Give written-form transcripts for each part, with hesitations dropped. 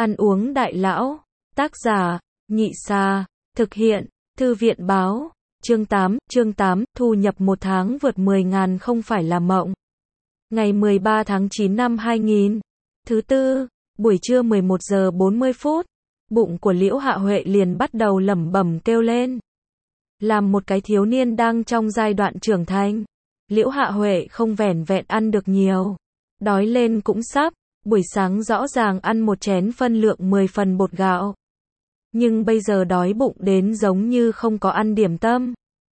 Ăn uống đại lão. Tác giả, Nhị Sa. Thực hiện, Thư viện báo. Chương 8, thu nhập một tháng vượt 10.000 không phải là mộng. Ngày 13 tháng 9 năm 2000. Thứ tư, buổi trưa 11 giờ 40 phút. Bụng của Liễu Hạ Huệ liền bắt đầu lẩm bẩm kêu lên. Làm một cái thiếu niên đang trong giai đoạn trưởng thành, Liễu Hạ Huệ không vẻn vẹn ăn được nhiều. Đói lên cũng sắp, buổi sáng rõ ràng ăn một chén phân lượng 10 phần bột gạo. Nhưng bây giờ đói bụng đến giống như không có ăn điểm tâm.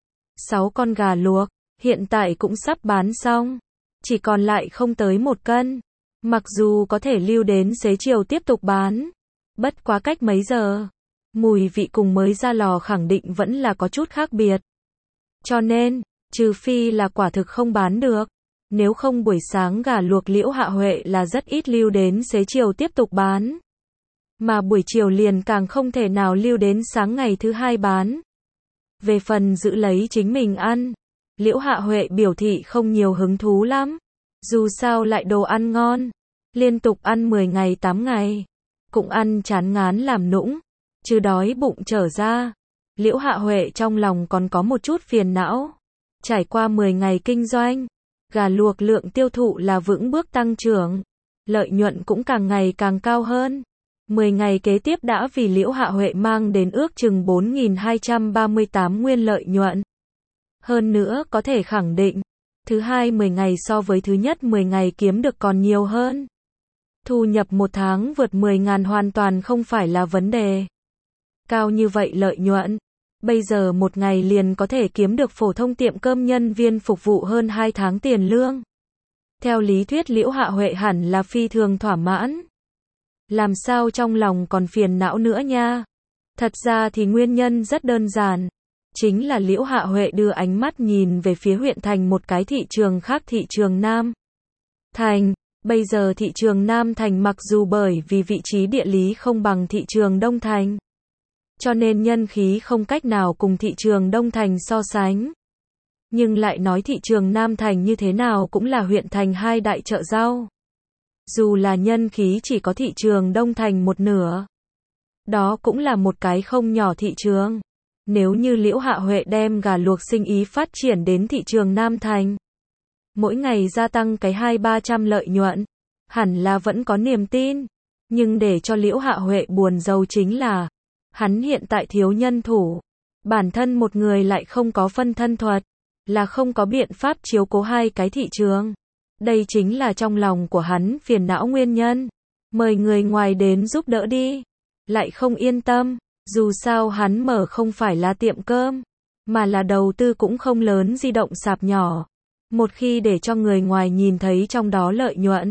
6 con gà luộc, hiện tại cũng sắp bán xong. Chỉ còn lại không tới 1 cân. Mặc dù có thể lưu đến xế chiều tiếp tục bán. Bất quá cách mấy giờ. Mùi vị cùng mới ra lò khẳng định vẫn là có chút khác biệt. Cho nên, trừ phi là quả thực không bán được. Nếu không buổi sáng gà luộc Liễu Hạ Huệ là rất ít lưu đến xế chiều tiếp tục bán. Mà buổi chiều liền càng không thể nào lưu đến sáng ngày thứ hai bán. Về phần giữ lấy chính mình ăn, Liễu Hạ Huệ biểu thị không nhiều hứng thú lắm. Dù sao lại đồ ăn ngon, liên tục ăn 10 ngày 8 ngày, cũng ăn chán ngán làm nũng, chứ đói bụng trở ra. Liễu Hạ Huệ trong lòng còn có một chút phiền não. Trải qua 10 ngày kinh doanh, gà luộc lượng tiêu thụ là vững bước tăng trưởng, lợi nhuận cũng càng ngày càng cao hơn. 10 ngày kế tiếp đã vì Liễu Hạ Huệ mang đến ước chừng 4.238 nguyên lợi nhuận. Hơn nữa có thể khẳng định, thứ hai 10 ngày so với thứ nhất 10 ngày kiếm được còn nhiều hơn. Thu nhập một tháng vượt 10.000 hoàn toàn không phải là vấn đề. Cao như vậy lợi nhuận, bây giờ một ngày liền có thể kiếm được phổ thông tiệm cơm nhân viên phục vụ hơn 2 tháng tiền lương. Theo lý thuyết Liễu Hạ Huệ hẳn là phi thường thỏa mãn. Làm sao trong lòng còn phiền não nữa nha. Thật ra thì nguyên nhân rất đơn giản. Chính là Liễu Hạ Huệ đưa ánh mắt nhìn về phía huyện thành một cái thị trường khác, thị trường Nam Thành. Bây giờ thị trường Nam Thành mặc dù bởi vì vị trí địa lý không bằng thị trường Đông Thành, cho nên nhân khí không cách nào cùng thị trường Đông Thành so sánh. Nhưng lại nói thị trường Nam Thành như thế nào cũng là huyện thành hai đại chợ rau. Dù là nhân khí chỉ có thị trường Đông Thành một nửa, đó cũng là một cái không nhỏ thị trường. Nếu như Liễu Hạ Huệ đem gà luộc sinh ý phát triển đến thị trường Nam Thành, mỗi ngày gia tăng cái 200-300 lợi nhuận, hẳn là vẫn có niềm tin. Nhưng để cho Liễu Hạ Huệ buồn rầu chính là, hắn hiện tại thiếu nhân thủ, bản thân một người lại không có phân thân thuật, là không có biện pháp chiếu cố hai cái thị trường. Đây chính là trong lòng của hắn phiền não nguyên nhân. Mời người ngoài đến giúp đỡ đi, lại không yên tâm, dù sao hắn mở không phải là tiệm cơm, mà là đầu tư cũng không lớn di động sạp nhỏ. Một khi để cho người ngoài nhìn thấy trong đó lợi nhuận,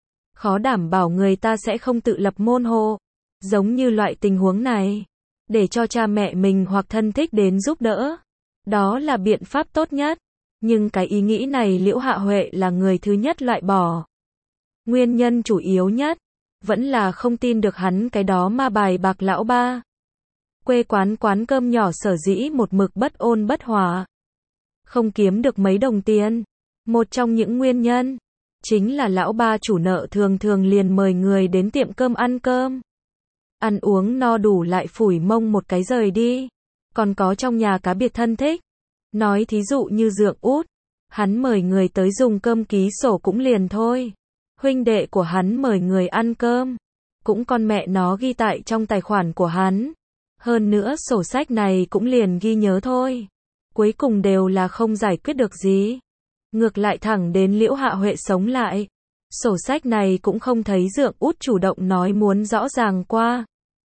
khó đảm bảo người ta sẽ không tự lập môn hộ. Giống như loại tình huống này, để cho cha mẹ mình hoặc thân thích đến giúp đỡ, đó là biện pháp tốt nhất. Nhưng cái ý nghĩ này Liễu Hạ Huệ là người thứ nhất loại bỏ. Nguyên nhân chủ yếu nhất, vẫn là không tin được hắn cái đó ma bài bạc lão ba. Quê quán cơm nhỏ sở dĩ một mực bất ôn bất hòa, không kiếm được mấy đồng tiền. Một trong những nguyên nhân, chính là lão ba chủ nợ thường thường liền mời người đến tiệm cơm ăn cơm. Ăn uống no đủ lại phủi mông một cái rời đi. Còn có trong nhà cá biệt thân thích. Nói thí dụ như Dượng Út, hắn mời người tới dùng cơm ký sổ cũng liền thôi. Huynh đệ của hắn mời người ăn cơm, cũng con mẹ nó ghi tại trong tài khoản của hắn. Hơn nữa sổ sách này cũng liền ghi nhớ thôi. Cuối cùng đều là không giải quyết được gì. Ngược lại thẳng đến Liễu Hạ Huệ sống lại, sổ sách này cũng không thấy Dượng Út chủ động nói muốn rõ ràng qua.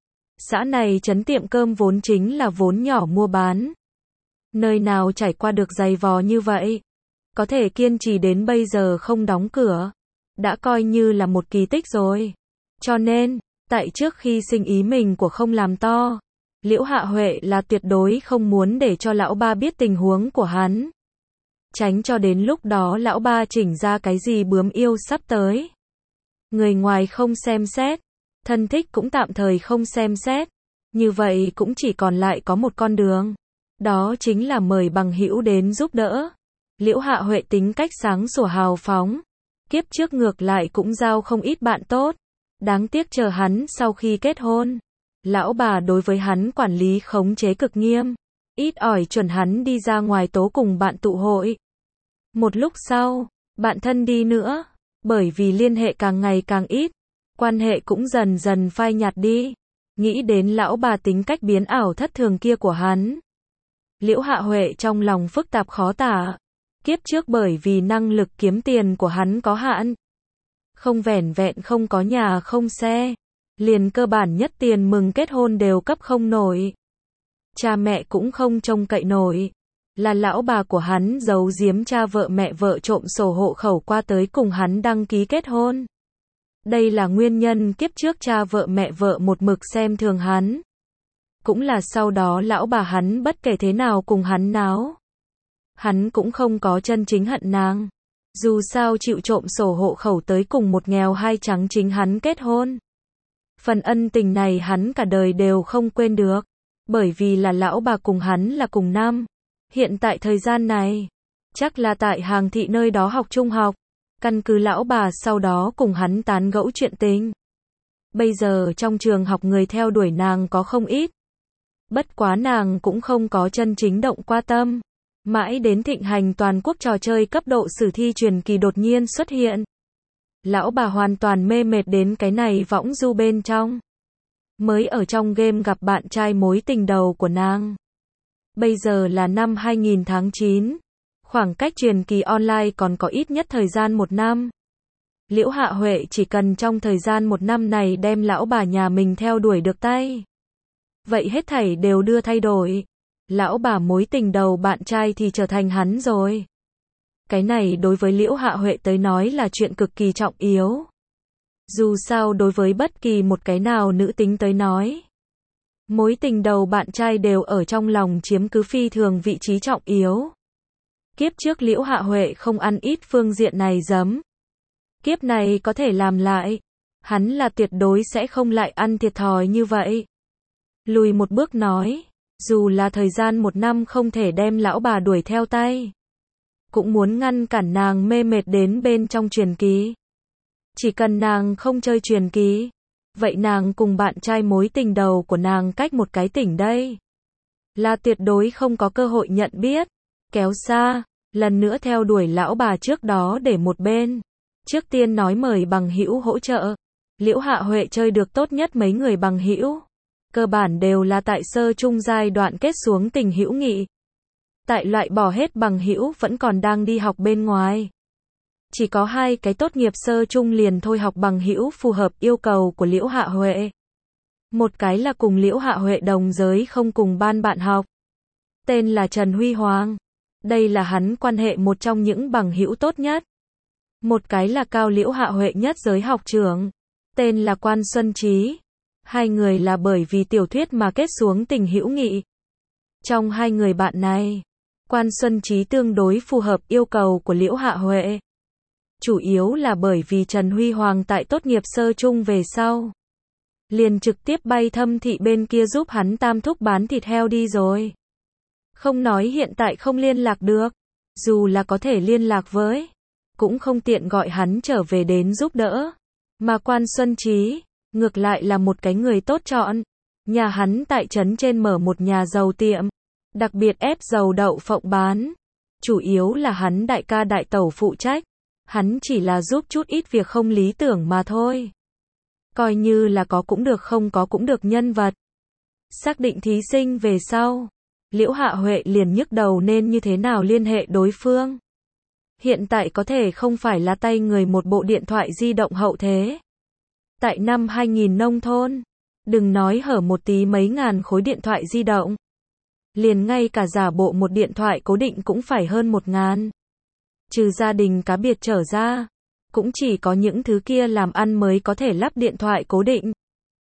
Xã này trấn tiệm cơm vốn chính là vốn nhỏ mua bán. Nơi nào trải qua được dày vò như vậy, có thể kiên trì đến bây giờ không đóng cửa, đã coi như là một kỳ tích rồi. Cho nên, tại trước khi sinh ý mình của không làm to, Liễu Hạ Huệ là tuyệt đối không muốn để cho lão ba biết tình huống của hắn. Tránh cho đến lúc đó lão ba chỉnh ra cái gì bướm yêu sắp tới. Người ngoài không xem xét, thân thích cũng tạm thời không xem xét. Như vậy cũng chỉ còn lại có một con đường. Đó chính là mời bằng hữu đến giúp đỡ. Liễu Hạ Huệ tính cách sáng sủa hào phóng. Kiếp trước ngược lại cũng giao không ít bạn tốt. Đáng tiếc chờ hắn sau khi kết hôn, lão bà đối với hắn quản lý khống chế cực nghiêm, ít ỏi chuẩn hắn đi ra ngoài tố cùng bạn tụ hội. Một lúc sau, bạn thân đi nữa, bởi vì liên hệ càng ngày càng ít, quan hệ cũng dần dần phai nhạt đi. Nghĩ đến lão bà tính cách biến ảo thất thường kia của hắn, Liễu Hạ Huệ trong lòng phức tạp khó tả. Kiếp trước bởi vì năng lực kiếm tiền của hắn có hạn, không vẻn vẹn không có nhà không xe, liền cơ bản nhất tiền mừng kết hôn đều cấp không nổi. Cha mẹ cũng không trông cậy nổi, là lão bà của hắn giấu giếm cha vợ mẹ vợ trộm sổ hộ khẩu qua tới cùng hắn đăng ký kết hôn. Đây là nguyên nhân kiếp trước cha vợ mẹ vợ một mực xem thường hắn. Cũng là sau đó lão bà hắn bất kể thế nào cùng hắn náo, hắn cũng không có chân chính hận nàng. Dù sao chịu trộm sổ hộ khẩu tới cùng một nghèo hai trắng chính hắn kết hôn. Phần ân tình này hắn cả đời đều không quên được. Bởi vì là lão bà cùng hắn là cùng năm. Hiện tại thời gian này, chắc là tại Hàng Thị nơi đó học trung học. Căn cứ lão bà sau đó cùng hắn tán gẫu chuyện tình. Bây giờ trong trường học người theo đuổi nàng có không ít. Bất quá nàng cũng không có chân chính động qua tâm. Mãi đến thịnh hành toàn quốc trò chơi cấp độ sử thi truyền kỳ đột nhiên xuất hiện. Lão bà hoàn toàn mê mệt đến cái này võng du bên trong. Mới ở trong game gặp bạn trai mối tình đầu của nàng. Bây giờ là năm 2000 tháng 9. Khoảng cách truyền kỳ online còn có ít nhất thời gian 1 năm. Liễu Hạ Huệ chỉ cần trong thời gian 1 năm này đem lão bà nhà mình theo đuổi được tay. Vậy hết thảy đều đưa thay đổi. Lão bà mối tình đầu bạn trai thì trở thành hắn rồi. Cái này đối với Liễu Hạ Huệ tới nói là chuyện cực kỳ trọng yếu. Dù sao đối với bất kỳ một cái nào nữ tính tới nói, mối tình đầu bạn trai đều ở trong lòng chiếm cứ phi thường vị trí trọng yếu. Kiếp trước Liễu Hạ Huệ không ăn ít phương diện này giấm. Kiếp này có thể làm lại, hắn là tuyệt đối sẽ không lại ăn thiệt thòi như vậy. Lùi một bước nói, dù là thời gian 1 năm không thể đem lão bà đuổi theo tay, cũng muốn ngăn cản nàng mê mệt đến bên trong truyền kỳ. Chỉ cần nàng không chơi truyền kỳ, vậy nàng cùng bạn trai mối tình đầu của nàng cách một cái tỉnh đây, là tuyệt đối không có cơ hội nhận biết. Kéo xa, lần nữa theo đuổi lão bà trước đó để một bên. Trước tiên nói mời bằng hữu hỗ trợ. Liễu Hạ Huệ chơi được tốt nhất mấy người bằng hữu, cơ bản đều là tại sơ trung giai đoạn kết xuống tình hữu nghị. Tại loại bỏ hết bằng hữu vẫn còn đang đi học bên ngoài. Chỉ có 2 cái tốt nghiệp sơ trung liền thôi học bằng hữu phù hợp yêu cầu của Liễu Hạ Huệ. Một cái là cùng Liễu Hạ Huệ đồng giới không cùng ban bạn học. Tên là Trần Huy Hoàng. Đây là hắn quan hệ một trong những bằng hữu tốt nhất. Một cái là cao Liễu Hạ Huệ nhất giới học trưởng. Tên là Quan Xuân Trí. 2 người là bởi vì tiểu thuyết mà kết xuống tình hữu nghị. Trong 2 người bạn này, Quan Xuân Trí tương đối phù hợp yêu cầu của Liễu Hạ Huệ. Chủ yếu là bởi vì Trần Huy Hoàng tại tốt nghiệp sơ trung về sau, liền trực tiếp bay Thâm Thị bên kia giúp hắn tam thúc bán thịt heo đi rồi. Không nói hiện tại không liên lạc được, dù là có thể liên lạc với, cũng không tiện gọi hắn trở về đến giúp đỡ. Mà Quan Xuân Trí, ngược lại là một cái người tốt chọn. Nhà hắn tại trấn trên mở một nhà dầu tiệm, đặc biệt ép dầu đậu phộng bán. Chủ yếu là hắn đại ca đại tẩu phụ trách, hắn chỉ là giúp chút ít việc không lý tưởng mà thôi. Coi như là có cũng được không có cũng được nhân vật. Xác định thí sinh về sau, Liễu Hạ Huệ liền nhức đầu nên như thế nào liên hệ đối phương. Hiện tại có thể không phải là tay người một bộ điện thoại di động hậu thế. Tại năm 2000 nông thôn, đừng nói hở một tí mấy ngàn khối điện thoại di động. Liền ngay cả giả bộ một điện thoại cố định cũng phải hơn 1000. Trừ gia đình cá biệt trở ra, cũng chỉ có những thứ kia làm ăn mới có thể lắp điện thoại cố định.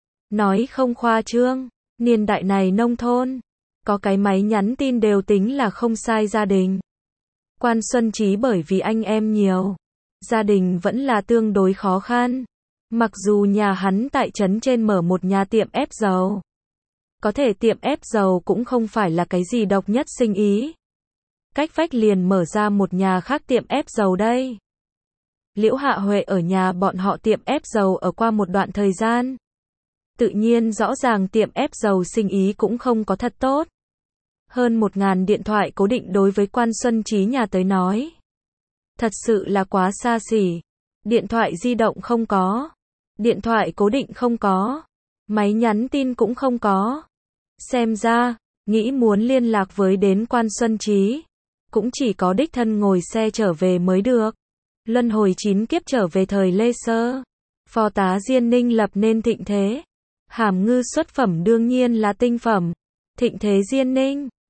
Nói không khoa trương, niên đại này nông thôn, có cái máy nhắn tin đều tính là không sai gia đình. Quan Xuân Trí bởi vì anh em nhiều, gia đình vẫn là tương đối khó khăn. Mặc dù nhà hắn tại trấn trên mở một nhà tiệm ép dầu, có thể tiệm ép dầu cũng không phải là cái gì độc nhất sinh ý. Cách vách liền mở ra một nhà khác tiệm ép dầu đây. Liễu Hạ Huệ ở nhà bọn họ tiệm ép dầu ở qua một đoạn thời gian. Tự nhiên rõ ràng tiệm ép dầu sinh ý cũng không có thật tốt. Hơn 1.000 điện thoại cố định đối với Quan Xuân Trí nhà tới nói. Thật sự là quá xa xỉ. Điện thoại di động không có. Điện thoại cố định không có. Máy nhắn tin cũng không có. Xem ra, nghĩ muốn liên lạc với đến Quan Xuân Trí. Cũng chỉ có đích thân ngồi xe trở về mới được. Luân hồi 9 kiếp trở về thời Lê Sơ. Phó tá Diên Ninh lập nên thịnh thế. Hàm Ngư xuất phẩm đương nhiên là tinh phẩm. Thịnh thế Diên Ninh.